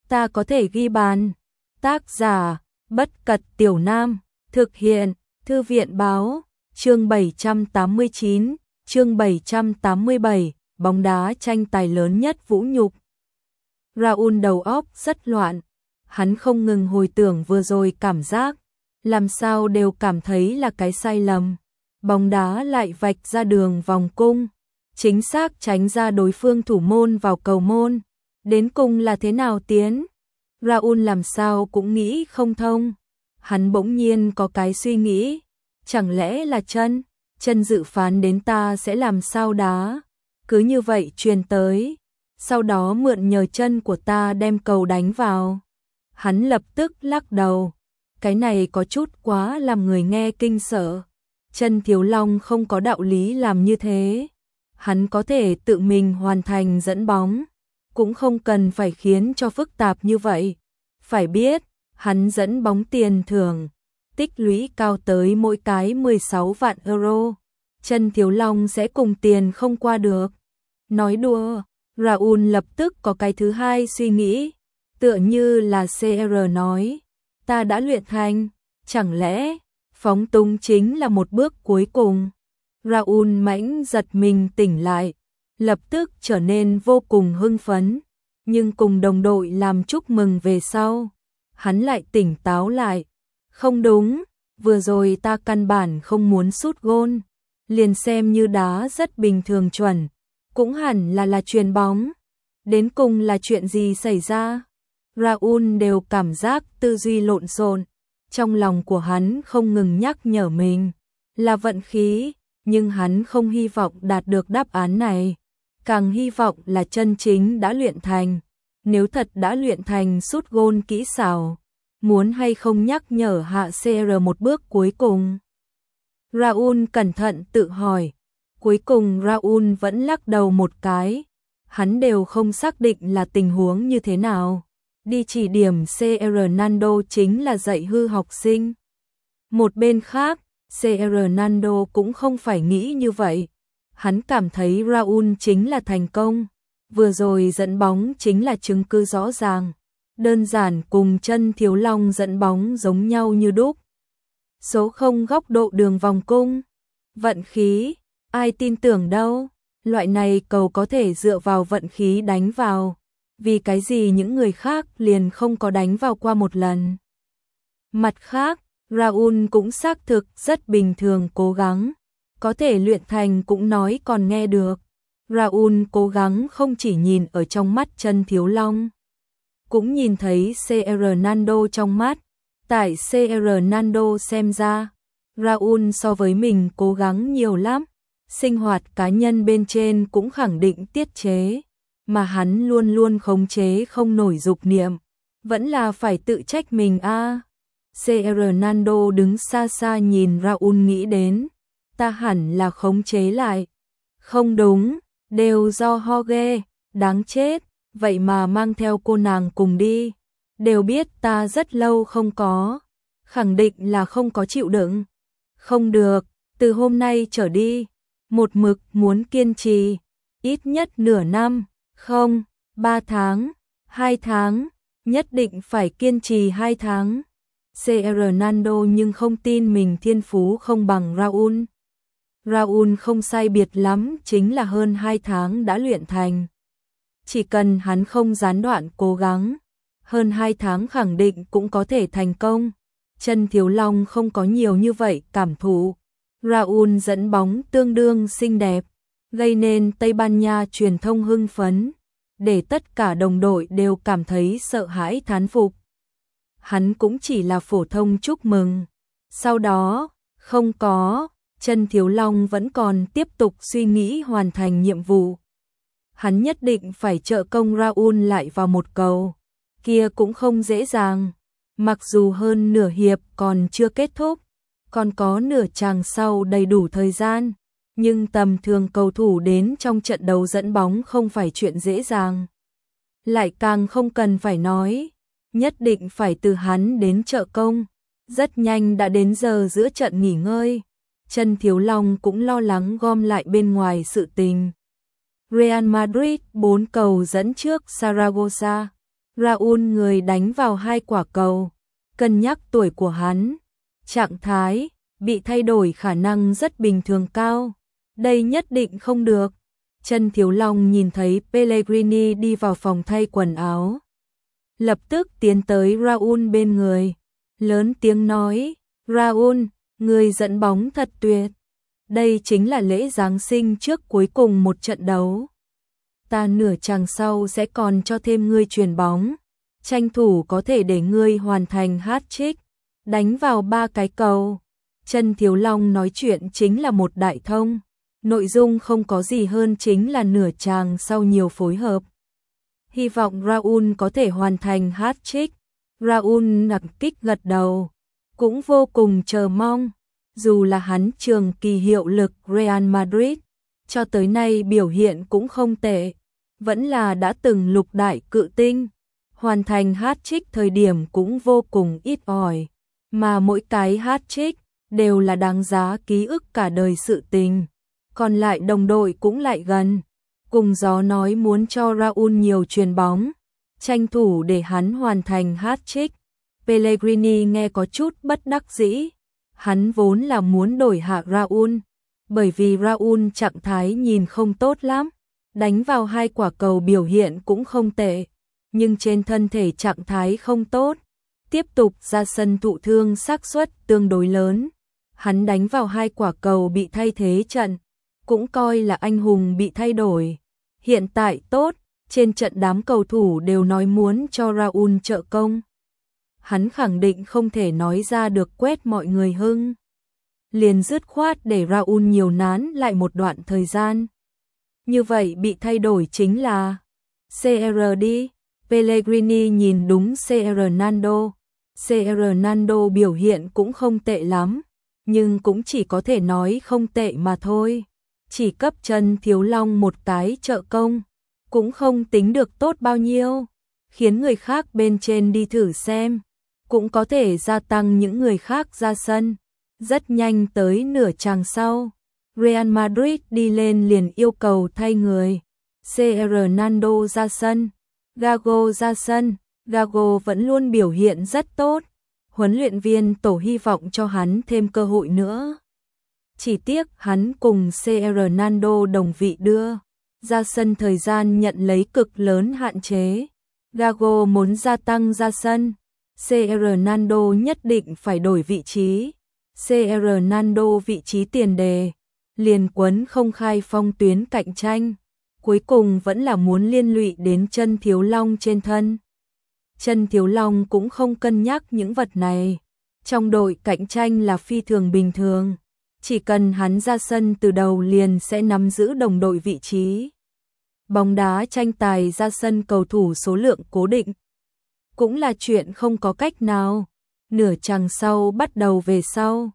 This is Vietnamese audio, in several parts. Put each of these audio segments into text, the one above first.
ta có thể ghi bàn. Tác giả, Bất Cật Tiểu Nam, thực hiện, Thư viện báo, chương 789, chương 787, bóng đá tranh tài lớn nhất vũ nhục. Raul đầu óc rất loạn, hắn không ngừng hồi tưởng vừa rồi cảm giác, làm sao đều cảm thấy là cái sai lầm. Bóng đá lại vạch ra đường vòng cung, chính xác tránh ra đối phương thủ môn vào cầu môn. Đến cùng là thế nào tiến? Raul làm sao cũng nghĩ không thông. Hắn bỗng nhiên có cái suy nghĩ, chẳng lẽ là chân dự phán đến ta sẽ làm sao đá. Cứ như vậy truyền tới, sau đó mượn nhờ chân của ta đem cầu đánh vào. Hắn lập tức lắc đầu, cái này có chút quá làm người nghe kinh sợ. Chân Thiếu Long không có đạo lý làm như thế. Hắn có thể tự mình hoàn thành dẫn bóng, cũng không cần phải khiến cho phức tạp như vậy. Phải biết, hắn dẫn bóng tiền thưởng, tích lũy cao tới mỗi cái 16 vạn euro. Chân Thiếu Long sẽ cùng tiền không qua được. Nói đùa, Raul lập tức có cái thứ hai suy nghĩ, tựa như là CR nói, ta đã luyện thành, chẳng lẽ phóng túng chính là một bước cuối cùng. Raul mãnh giật mình tỉnh lại, lập tức trở nên vô cùng hưng phấn, nhưng cùng đồng đội làm chúc mừng về sau, hắn lại tỉnh táo lại. Không đúng, vừa rồi ta căn bản không muốn sút gôn, liền xem như đá rất bình thường chuẩn, cũng hẳn là chuyền bóng. Đến cùng là chuyện gì xảy ra? Raul đều cảm giác tư duy lộn xộn, trong lòng của hắn không ngừng nhắc nhở mình, là vận khí, nhưng hắn không hy vọng đạt được đáp án này, càng hy vọng là chân chính đã luyện thành. Nếu thật đã luyện thành sút gôn kỹ xảo, muốn hay không nhắc nhở hạ CR một bước cuối cùng? Raul cẩn thận tự hỏi, cuối cùng Raul vẫn lắc đầu một cái, hắn đều không xác định là tình huống như thế nào. Đi chỉ điểm CR Nando chính là dạy hư học sinh. Một bên khác, CR Nando cũng không phải nghĩ như vậy. Hắn cảm thấy Raul chính là thành công. Vừa rồi dẫn bóng chính là chứng cứ rõ ràng. Đơn giản cùng chân Thiếu Long dẫn bóng giống nhau như đúc. Số 0 góc độ đường vòng cung. Vận khí, ai tin tưởng đâu. Loại này cầu có thể dựa vào vận khí đánh vào. Vì cái gì những người khác liền không có đánh vào qua một lần. Mặt khác, Raul cũng xác thực rất bình thường cố gắng. Có thể luyện thành cũng nói còn nghe được. Raul cố gắng không chỉ nhìn ở trong mắt chân Thiếu Long, cũng nhìn thấy CR Nando trong mắt. Tại CR Nando xem ra, Raul so với mình cố gắng nhiều lắm. Sinh hoạt cá nhân bên trên cũng khẳng định tiết chế, mà hắn luôn luôn khống chế không nổi dục niệm, vẫn là phải tự trách mình a. CR Nando đứng xa xa nhìn Raul nghĩ đến, ta hẳn là khống chế lại. Không đúng, đều do Jorge, đáng chết, vậy mà mang theo cô nàng cùng đi. Đều biết ta rất lâu không có, khẳng định là không có chịu đựng. Không được, từ hôm nay trở đi, một mực muốn kiên trì, ít nhất nửa năm, không, 3 tháng, 2 tháng, nhất định phải kiên trì 2 tháng. CR Nando nhưng không tin mình thiên phú không bằng Raul. Raul không sai biệt lắm chính là hơn 2 tháng đã luyện thành. Chỉ cần hắn không gián đoạn cố gắng, hơn 2 tháng khẳng định cũng có thể thành công. Chân Thiếu Long không có nhiều như vậy cảm thụ. Raul dẫn bóng tương đương xinh đẹp, gây nên Tây Ban Nha truyền thông hưng phấn, để tất cả đồng đội đều cảm thấy sợ hãi thán phục. Hắn cũng chỉ là phổ thông chúc mừng. Sau đó, không có, chân Thiếu Long vẫn còn tiếp tục suy nghĩ hoàn thành nhiệm vụ. Hắn nhất định phải trợ công Raul lại vào một cầu, kia cũng không dễ dàng. Mặc dù hơn nửa hiệp còn chưa kết thúc, còn có nửa chàng sau đầy đủ thời gian, nhưng tầm thường cầu thủ đến trong trận đấu dẫn bóng không phải chuyện dễ dàng. Lại càng không cần phải nói, nhất định phải từ hắn đến trợ công. Rất nhanh đã đến giờ giữa trận nghỉ ngơi, chân Thiếu Long cũng lo lắng gom lại bên ngoài sự tình. Real Madrid 4 cầu dẫn trước Saragossa. Raul người đánh vào 2 quả cầu, cân nhắc tuổi của hắn, trạng thái bị thay đổi khả năng rất bình thường cao. Đây nhất định không được. Chân Thiếu Long nhìn thấy Pellegrini đi vào phòng thay quần áo, lập tức tiến tới Raul bên người, lớn tiếng nói, Raul, người dẫn bóng thật tuyệt. Đây chính là lễ Giáng sinh trước cuối cùng một trận đấu. Ta nửa chặng sau sẽ còn cho thêm ngươi chuyền bóng, tranh thủ có thể để ngươi hoàn thành hat-trick, đánh vào 3 cái cầu. Chân Thiếu Long nói chuyện chính là một đại thông, nội dung không có gì hơn chính là nửa chàng sau nhiều phối hợp. Hy vọng Raul có thể hoàn thành hat-trick. Raul nặng kích gật đầu, cũng vô cùng chờ mong. Dù là hắn trường kỳ hiệu lực Real Madrid, cho tới nay biểu hiện cũng không tệ, vẫn là đã từng lục đại cự tinh, hoàn thành hat-trick thời điểm cũng vô cùng ít ỏi, mà mỗi cái hat-trick đều là đáng giá ký ức cả đời sự tình. Còn lại đồng đội cũng lại gần, cùng gió nói muốn cho Raul nhiều chuyền bóng, tranh thủ để hắn hoàn thành hat-trick. Pellegrini nghe có chút bất đắc dĩ, hắn vốn là muốn đổi hạ Raul, bởi vì Raul trạng thái nhìn không tốt lắm, đánh vào 2 quả cầu biểu hiện cũng không tệ, nhưng trên thân thể trạng thái không tốt, tiếp tục ra sân thụ thương xác suất tương đối lớn. Hắn đánh vào 2 quả cầu bị thay thế trận, cũng coi là anh hùng bị thay đổi. Hiện tại tốt, trên trận đám cầu thủ đều nói muốn cho Raul trợ công. Hắn khẳng định không thể nói ra được quét mọi người hưng, liền dứt khoát để Raul nhiều nán lại một đoạn thời gian. Như vậy bị thay đổi chính là CR đi. Pellegrini nhìn đúng CR Nando. CR Nando biểu hiện cũng không tệ lắm, nhưng cũng chỉ có thể nói không tệ mà thôi. Chỉ cấp Chân Thiếu Long một cái trợ công, cũng không tính được tốt bao nhiêu, khiến người khác bên trên đi thử xem, cũng có thể gia tăng những người khác ra sân. Rất nhanh tới nửa chặng sau, Real Madrid đi lên liền yêu cầu thay người. CR Nando ra sân, Gago ra sân. Gago vẫn luôn biểu hiện rất tốt, huấn luyện viên tổ hy vọng cho hắn thêm cơ hội nữa. Chỉ tiếc hắn cùng CR Nando đồng vị đưa ra sân thời gian nhận lấy cực lớn hạn chế. Gago muốn gia tăng ra sân, CR Nando nhất định phải đổi vị trí. CR Nando vị trí tiền đề, liền quấn không khai phong tuyến cạnh tranh, cuối cùng vẫn là muốn liên lụy đến Chân Thiếu Long trên thân. Chân Thiếu Long cũng không cân nhắc những vật này, trong đội cạnh tranh là phi thường bình thường, chỉ cần hắn ra sân từ đầu liền sẽ nắm giữ đồng đội vị trí. Bóng đá tranh tài ra sân cầu thủ số lượng cố định, cũng là chuyện không có cách nào. Nửa chặng sau bắt đầu về sau,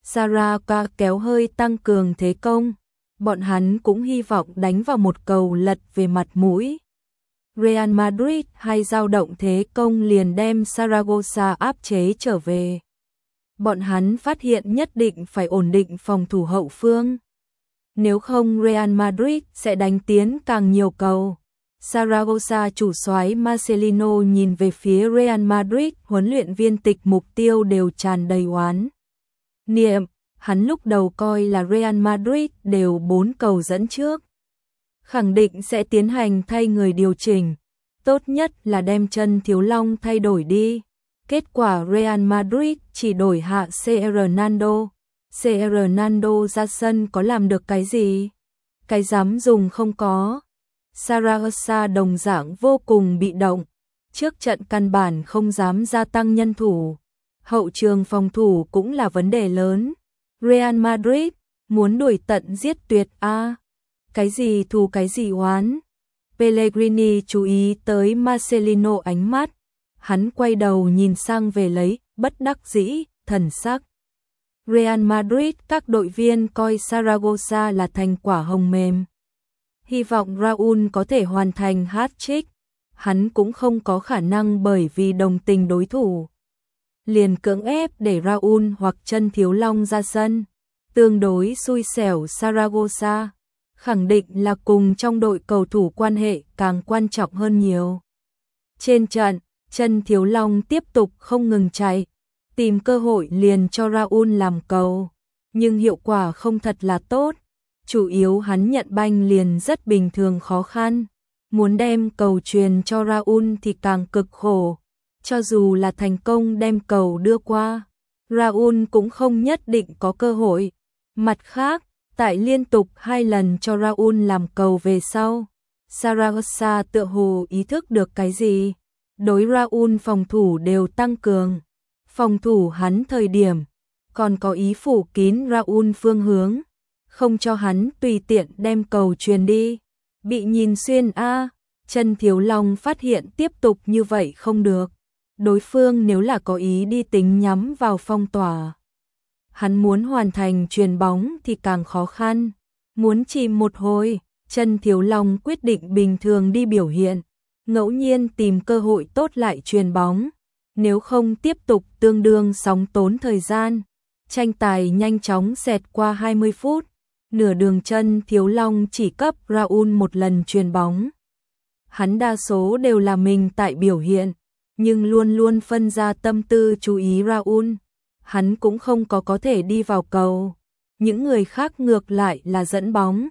Saraka kéo hơi tăng cường thế công, bọn hắn cũng hy vọng đánh vào một cầu lật về mặt mũi. Real Madrid hay dao động thế công liền đem Saragossa áp chế trở về. Bọn hắn phát hiện nhất định phải ổn định phòng thủ hậu phương. Nếu không Real Madrid sẽ đánh tiến càng nhiều cầu. Saragossa chủ soái Marcelino nhìn về phía Real Madrid, huấn luyện viên tịch mục tiêu đều tràn đầy oán niệm. Hắn lúc đầu coi là Real Madrid đều 4 cầu dẫn trước, khẳng định sẽ tiến hành thay người điều chỉnh, tốt nhất là đem Chân Thiếu Long thay đổi đi. Kết quả Real Madrid chỉ đổi hạ CR Nando. CR Nando ra sân có làm được cái gì? Cái dám dùng không có. Saragossa đồng dạng vô cùng bị động, trước trận căn bản không dám gia tăng nhân thủ, hậu trường phòng thủ cũng là vấn đề lớn. Real Madrid muốn đuổi tận giết tuyệt a. Cái gì thù cái gì oán. Pellegrini chú ý tới Marcelino ánh mắt, hắn quay đầu nhìn sang về lấy, bất đắc dĩ, thần sắc. Real Madrid các đội viên coi Saragossa là thành quả hồng mềm. Hy vọng Raul có thể hoàn thành hat-trick, hắn cũng không có khả năng bởi vì đồng tình đối thủ, liền cưỡng ép để Raul hoặc Chân Thiếu Long ra sân. Tương đối xui xẻo Saragossa, khẳng định là cùng trong đội cầu thủ quan hệ càng quan trọng hơn nhiều. Trên trận, Chân Thiếu Long tiếp tục không ngừng chạy, tìm cơ hội liền cho Raul làm cầu, nhưng hiệu quả không thật là tốt. Chủ yếu hắn nhận banh liền rất bình thường khó khăn, muốn đem cầu truyền cho Raul thì càng cực khổ. Cho dù là thành công đem cầu đưa qua, Raul cũng không nhất định có cơ hội. Mặt khác, tại liên tục 2 lần cho Raul làm cầu về sau, Saragossa tựa hồ ý thức được cái gì. Đối Raul phòng thủ đều tăng cường. Phòng thủ hắn thời điểm, còn có ý phủ kín Raul phương hướng, không cho hắn tùy tiện đem cầu truyền đi. Bị nhìn xuyên a, Chân Thiếu Long phát hiện tiếp tục như vậy không được. Đối phương nếu là có ý đi tính nhắm vào phong tỏa, hắn muốn hoàn thành chuyền bóng thì càng khó khăn. Muốn chìm một hồi, Chân Thiếu Long quyết định bình thường đi biểu hiện, ngẫu nhiên tìm cơ hội tốt lại chuyền bóng, nếu không tiếp tục tương đương sóng tốn thời gian. Tranh tài nhanh chóng xẹt qua 20 phút, nửa đường Chân Thiếu Long chỉ cấp Raul một lần chuyền bóng. Hắn đa số đều là mình tại biểu hiện, nhưng luôn luôn phân ra tâm tư chú ý Raul. Hắn cũng không có thể đi vào cầu. Những người khác ngược lại là dẫn bóng.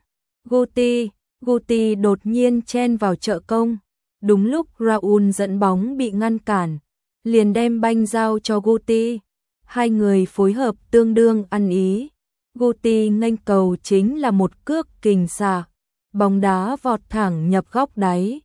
Guti đột nhiên chen vào trợ công. Đúng lúc Raul dẫn bóng bị ngăn cản, liền đem banh giao cho Guti. Hai người phối hợp tương đương ăn ý. Guti nghênh cầu chính là một cước kình xạ, bóng đá vọt thẳng nhập góc đáy.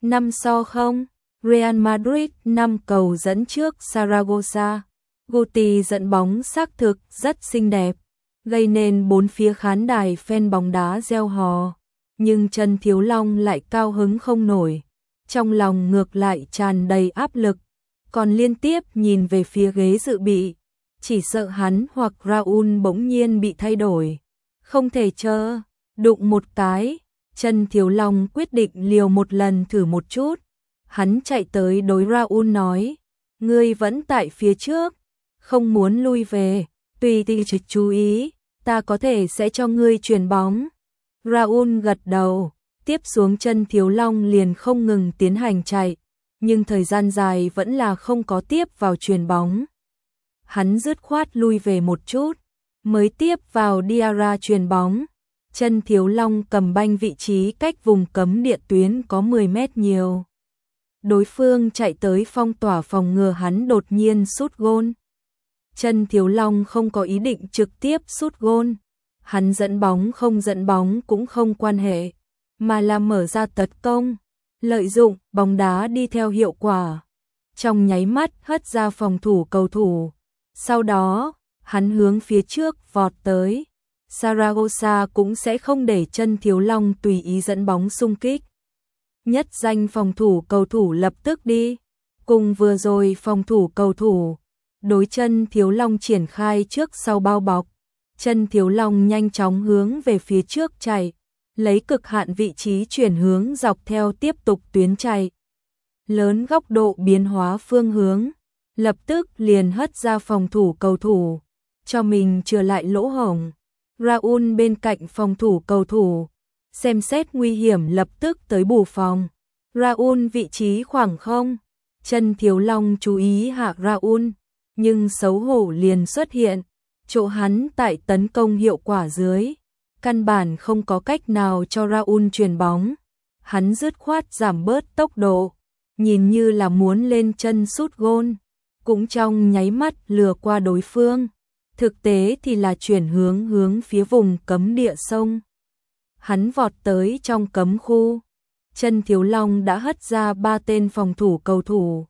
5-0, Real Madrid 5 cầu dẫn trước Saragossa. Guti dẫn bóng xác thực rất xinh đẹp, gây nên bốn phía khán đài fan bóng đá reo hò. Nhưng Chân Thiếu Long lại cao hứng không nổi, trong lòng ngược lại tràn đầy áp lực, còn liên tiếp nhìn về phía ghế dự bị, chỉ sợ hắn hoặc Raul bỗng nhiên bị thay đổi. Không thể chờ, đụng một cái, Chân Thiếu Long quyết định liều một lần thử một chút. Hắn chạy tới đối Raul nói, ngươi vẫn tại phía trước, không muốn lui về, tùy tỷ chú ý, ta có thể sẽ cho ngươi chuyền bóng. Raul gật đầu, tiếp xuống Chân Thiếu Long liền không ngừng tiến hành chạy, nhưng thời gian dài vẫn là không có tiếp vào chuyền bóng. Hắn dứt khoát lui về một chút, mới tiếp vào Diarra chuyền bóng. Chân Thiếu Long cầm banh vị trí cách vùng cấm địa tuyến có 10 mét nhiều. Đối phương chạy tới phong tỏa phòng ngừa hắn đột nhiên sút gôn. Chân Thiếu Long không có ý định trực tiếp sút gôn. Hắn dẫn bóng không dẫn bóng cũng không quan hệ, mà là mở ra tấn công, lợi dụng bóng đá đi theo hiệu quả. Trong nháy mắt hất ra phòng thủ cầu thủ. Sau đó, hắn hướng phía trước vọt tới. Saragossa cũng sẽ không để Chân Thiếu Long tùy ý dẫn bóng xung kích. Nhất danh phòng thủ cầu thủ lập tức đi. Cùng vừa rồi phòng thủ cầu thủ, đối Chân Thiếu Long triển khai trước sau bao bọc. Chân Thiếu Long nhanh chóng hướng về phía trước chạy, lấy cực hạn vị trí chuyển hướng dọc theo tiếp tục tuyến chạy. Lớn góc độ biến hóa phương hướng, lập tức liền hất ra phòng thủ cầu thủ, cho mình chừa lại lỗ hổng. Raul bên cạnh phòng thủ cầu thủ, xem xét nguy hiểm lập tức tới bù phòng. Raul vị trí khoảng không, Chân Thiếu Long chú ý hạ Raul, nhưng xấu hổ liền xuất hiện. Chỗ hắn tại tấn công hiệu quả dưới, căn bản không có cách nào cho Raul chuyền bóng. Hắn dứt khoát giảm bớt tốc độ, nhìn như là muốn lên chân sút gôn, cũng trong nháy mắt lừa qua đối phương. Thực tế thì là chuyển hướng phía vùng cấm địa sông. Hắn vọt tới trong cấm khu. Chân Thiếu Long đã hất ra 3 tên phòng thủ cầu thủ.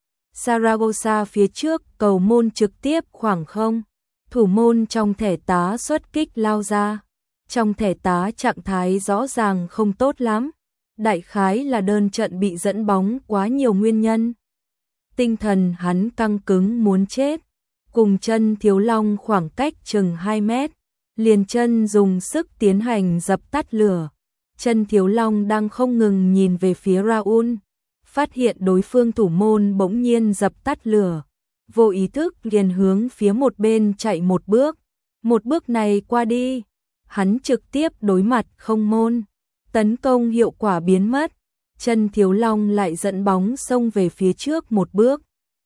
Saragossa phía trước cầu môn trực tiếp khoảng không. Thủ môn trong thẻ tá xuất kích lao ra. Trong thẻ tá trạng thái rõ ràng không tốt lắm. Đại khái là đơn trận bị dẫn bóng quá nhiều nguyên nhân. Tinh thần hắn căng cứng muốn chết. Cùng Chân Thiếu Long khoảng cách chừng 2 mét. Liền chân dùng sức tiến hành dập tắt lửa. Chân Thiếu Long đang không ngừng nhìn về phía Raul. Phát hiện đối phương thủ môn bỗng nhiên dập tắt lửa. Vô ý thức liền hướng phía một bên chạy một bước. Một bước này qua đi, hắn trực tiếp đối mặt không môn. Tấn công hiệu quả biến mất. Chân Thiếu Long lại dẫn bóng xông về phía trước một bước.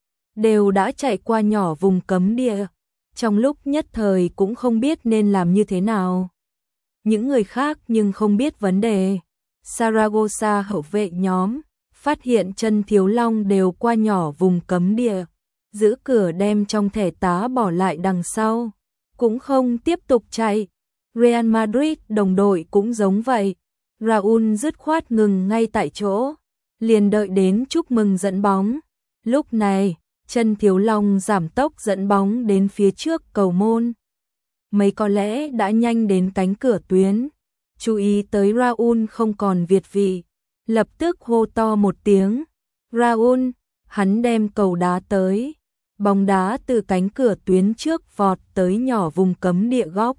Đều đã chạy qua nhỏ vùng cấm địa. Trong lúc nhất thời cũng không biết nên làm như thế nào. Những người khác nhưng không biết vấn đề. Saragossa hậu vệ nhóm phát hiện chân Thiếu Long đều qua nhỏ vùng cấm địa, giữ cửa đem trong thẻ tá bỏ lại đằng sau, cũng không tiếp tục chạy. Real Madrid đồng đội cũng giống vậy. Raúl dứt khoát ngừng ngay tại chỗ, liền đợi đến chúc mừng dẫn bóng. Lúc này, chân Thiếu Long giảm tốc dẫn bóng đến phía trước cầu môn. Mấy có lẽ đã nhanh đến cánh cửa tuyến. Chú ý tới Raúl không còn việt vị, lập tức hô to một tiếng. Raúl, hắn đem cầu đá tới. Bóng đá từ cánh cửa tuyến trước vọt tới nhỏ vùng cấm địa góc.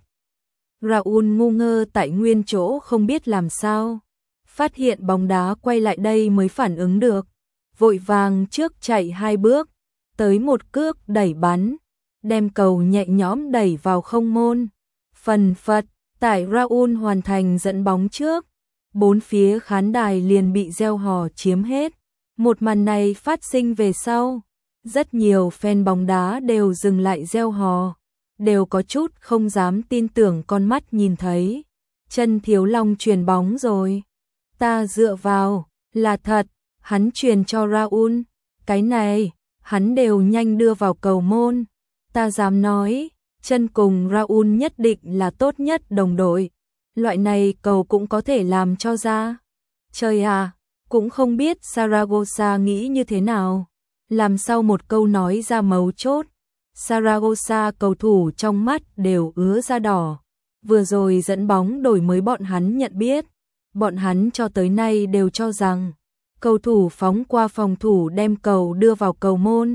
Raúl ngu ngơ tại nguyên chỗ không biết làm sao. Phát hiện bóng đá quay lại đây mới phản ứng được. Vội vàng trước chạy 2 bước, tới một cước đẩy bắn, đem cầu nhẹ nhõm đẩy vào không môn. Phần phật, tại Raúl hoàn thành dẫn bóng trước, bốn phía khán đài liền bị reo hò chiếm hết. Một màn này phát sinh về sau, rất nhiều fan bóng đá đều dừng lại reo hò, đều có chút không dám tin tưởng con mắt nhìn thấy. Chân Thiếu Long chuyền bóng rồi. Ta dựa vào, là thật, hắn chuyền cho Raúl, cái này, hắn đều nhanh đưa vào cầu môn. Ta dám nói, chân cùng Raúl nhất định là tốt nhất đồng đội. Loại này cầu cũng có thể làm cho ra. Trời à, cũng không biết Saragossa nghĩ như thế nào. Làm sau một câu nói ra mấu chốt, Saragossa cầu thủ trong mắt đều ứa ra đỏ. Vừa rồi dẫn bóng đổi mới bọn hắn nhận biết. Bọn hắn cho tới nay đều cho rằng cầu thủ phóng qua phòng thủ đem cầu đưa vào cầu môn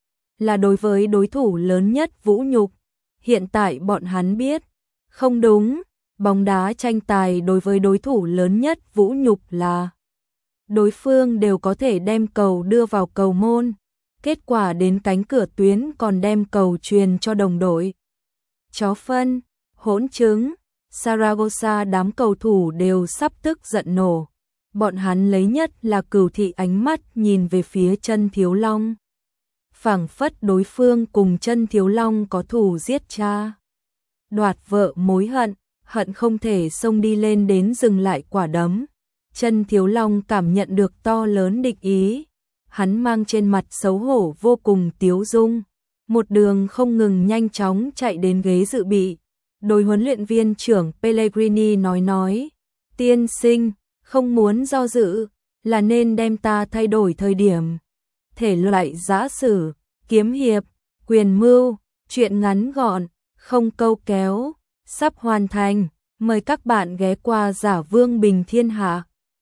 là đối với đối thủ lớn nhất vũ nhục. Hiện tại bọn hắn biết, không đúng, bóng đá tranh tài đối với đối thủ lớn nhất vũ nhục là đối phương đều có thể đem cầu đưa vào cầu môn, kết quả đến cánh cửa tuyến còn đem cầu truyền cho đồng đội. Chó phân, hỗn trứng. Saragossa đám cầu thủ đều sắp tức giận nổ. Bọn hắn lấy nhất là cửu thị ánh mắt nhìn về phía chân Thiếu Long. Phảng phất đối phương cùng chân Thiếu Long có thù giết cha, đoạt vợ mối hận, hận không thể xông đi lên đến dừng lại quả đấm. Chân Thiếu Long cảm nhận được to lớn địch ý. Hắn mang trên mặt xấu hổ vô cùng tiếu dung. Một đường không ngừng nhanh chóng chạy đến ghế dự bị. Đối huấn luyện viên trưởng Pellegrini nói, tiên sinh, không muốn do dự, là nên đem ta thay đổi thời điểm. Thể loại giã sử, kiếm hiệp, quyền mưu, truyện ngắn gọn, không câu kéo, sắp hoàn thành. Mời các bạn ghé qua Giả Vương Bình Thiên Hạ.